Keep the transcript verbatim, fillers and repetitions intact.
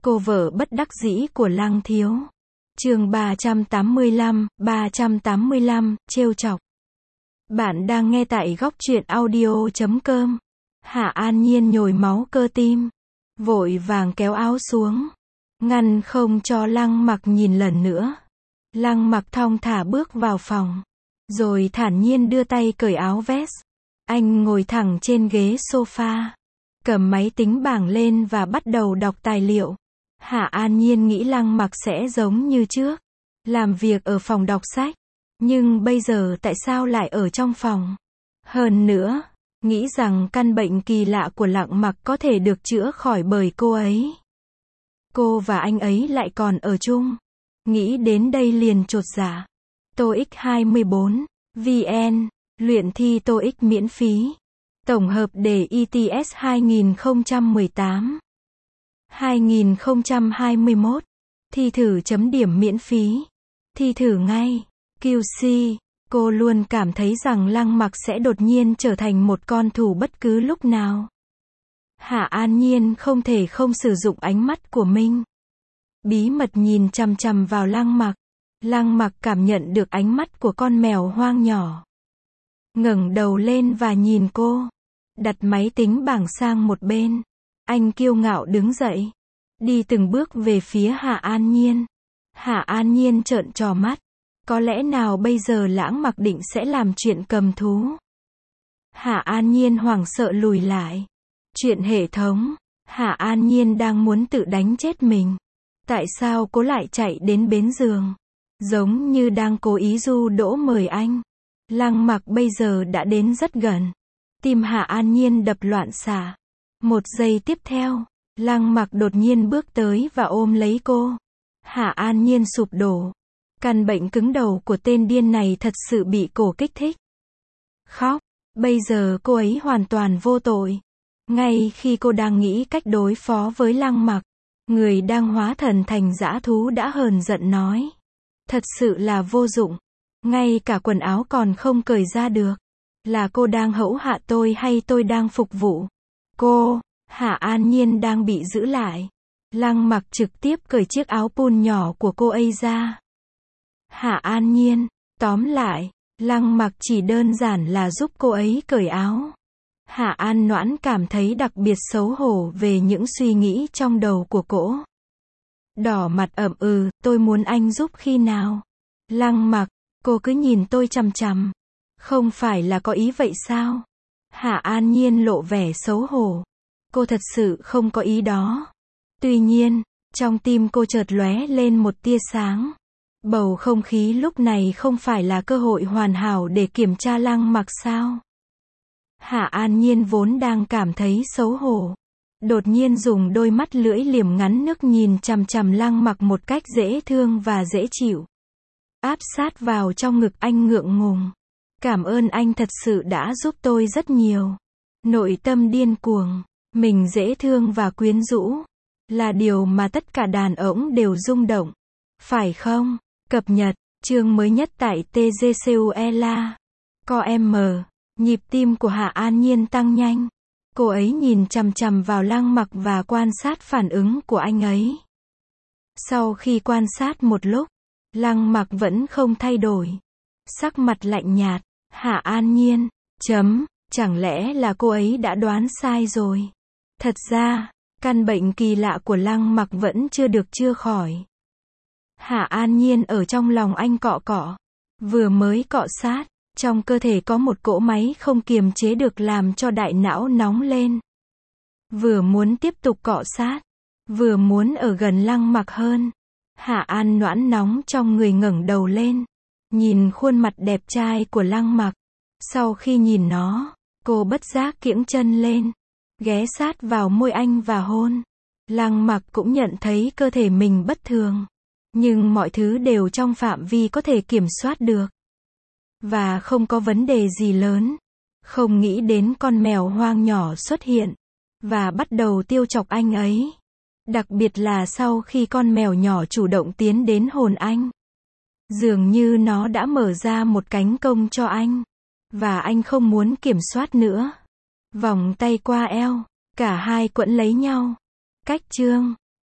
Cô vợ bất đắc dĩ của Lăng Thiếu. Chương ba trăm tám mươi lăm, ba trăm tám mươi lăm, trêu chọc. Bạn đang nghe tại góc truyện audio chấm com. Hạ An Nhiên nhồi máu cơ tim, vội vàng kéo áo xuống, ngăn không cho Lăng Mặc nhìn lần nữa. Lăng Mặc thong thả bước vào phòng, rồi thản nhiên đưa tay cởi áo vest. Anh ngồi thẳng trên ghế sofa, cầm máy tính bảng lên và bắt đầu đọc tài liệu. Hạ An Nhiên nghĩ Lăng Mặc sẽ giống như trước, làm việc ở phòng đọc sách, nhưng bây giờ tại sao lại ở trong phòng? Hơn nữa, nghĩ rằng căn bệnh kỳ lạ của Lăng Mặc có thể được chữa khỏi bởi cô ấy. Cô và anh ấy lại còn ở chung. Nghĩ đến đây liền chột dạ. TOEIC hai mươi bốn, vê en, luyện thi TOEIC miễn phí. Tổng hợp đề i ti ét hai không một tám, hai không hai mốt, thi thử chấm điểm miễn phí. Thi thử ngay. quy xê, cô luôn cảm thấy rằng Lăng Mặc sẽ đột nhiên trở thành một con thù bất cứ lúc nào. Hạ An Nhiên không thể không sử dụng ánh mắt của mình. Bí mật nhìn chằm chằm vào Lăng Mặc. Lăng Mặc cảm nhận được ánh mắt của con mèo hoang nhỏ. Ngẩng đầu lên và nhìn cô. Đặt máy tính bảng sang một bên. Anh kiêu ngạo đứng dậy, đi từng bước về phía Hạ An Nhiên. Hạ An Nhiên trợn tròn mắt. Có lẽ nào bây giờ Lãng Mặc định sẽ làm chuyện cầm thú? Hạ An Nhiên hoảng sợ lùi lại. Chuyện hệ thống. Hạ An Nhiên đang muốn tự đánh chết mình. Tại sao cô lại chạy đến bến giường? Giống như đang cố ý dụ dỗ mời anh. Lăng Mặc bây giờ đã đến rất gần. Tim Hạ An Nhiên đập loạn xạ. Một giây tiếp theo, Lăng Mặc đột nhiên bước tới và ôm lấy cô. Hạ An Nhiên sụp đổ. Căn bệnh cứng đầu của tên điên này thật sự bị cổ kích thích. Khóc. Bây giờ cô ấy hoàn toàn vô tội. Ngay khi cô đang nghĩ cách đối phó với Lăng Mặc, người đang hóa thần thành dã thú đã hờn giận nói. Thật sự là vô dụng. Ngay cả quần áo còn không cởi ra được. Là cô đang hẫu hạ tôi hay tôi đang phục vụ cô? Hạ An Nhiên đang bị giữ lại. Lăng Mặc trực tiếp cởi chiếc áo pun nhỏ của cô ấy ra. Hạ An Nhiên, tóm lại, Lăng Mặc chỉ đơn giản là giúp cô ấy cởi áo. Hạ An Noãn cảm thấy đặc biệt xấu hổ về những suy nghĩ trong đầu của cô. Đỏ mặt ậm ừ, tôi muốn anh giúp khi nào? Lăng Mặc, cô cứ nhìn tôi chằm chằm. Không phải là có ý vậy sao? Hạ An Nhiên lộ vẻ xấu hổ. Cô thật sự không có ý đó. Tuy nhiên, trong tim cô chợt lóe lên một tia sáng. Bầu không khí lúc này không phải là cơ hội hoàn hảo để kiểm tra Lăng Mặc sao? Hạ An Nhiên vốn đang cảm thấy xấu hổ. Đột nhiên dùng đôi mắt lưỡi liềm ngắn nước nhìn chằm chằm Lăng Mặc một cách dễ thương và dễ chịu. Áp sát vào trong ngực anh ngượng ngùng. Cảm ơn anh thật sự đã giúp tôi rất nhiều. Nội tâm điên cuồng. Mình dễ thương và quyến rũ. Là điều mà tất cả đàn ông đều rung động. Phải không? Cập nhật, chương mới nhất tại tê giê xê u e lờ a. Co em. Nhịp tim của Hạ An Nhiên tăng nhanh. Cô ấy nhìn chằm chằm vào Lăng Mặc và quan sát phản ứng của anh ấy. Sau khi quan sát một lúc, Lăng Mặc vẫn không thay đổi. Sắc mặt lạnh nhạt. Hạ An Nhiên, chấm, chẳng lẽ là cô ấy đã đoán sai rồi? Thật ra, căn bệnh kỳ lạ của Lăng Mặc vẫn chưa được chữa khỏi. Hạ An Nhiên ở trong lòng anh cọ cọ. Vừa mới cọ sát, trong cơ thể có một cỗ máy không kiềm chế được làm cho đại não nóng lên. Vừa muốn tiếp tục cọ sát, vừa muốn ở gần Lăng Mặc hơn. Hạ An Noãn nóng trong người ngẩng đầu lên, nhìn khuôn mặt đẹp trai của Lăng Mặc. Sau khi nhìn nó, cô bất giác kiễng chân lên, ghé sát vào môi anh và hôn. Lăng Mặc cũng nhận thấy cơ thể mình bất thường, nhưng mọi thứ đều trong phạm vi có thể kiểm soát được. Và không có vấn đề gì lớn. Không nghĩ đến con mèo hoang nhỏ xuất hiện, và bắt đầu trêu chọc anh ấy. Đặc biệt là sau khi con mèo nhỏ chủ động tiến đến hôn anh. Dường như nó đã mở ra một cánh công cho anh. Và anh không muốn kiểm soát nữa. Vòng tay qua eo, cả hai quẫn lấy nhau. Cách chương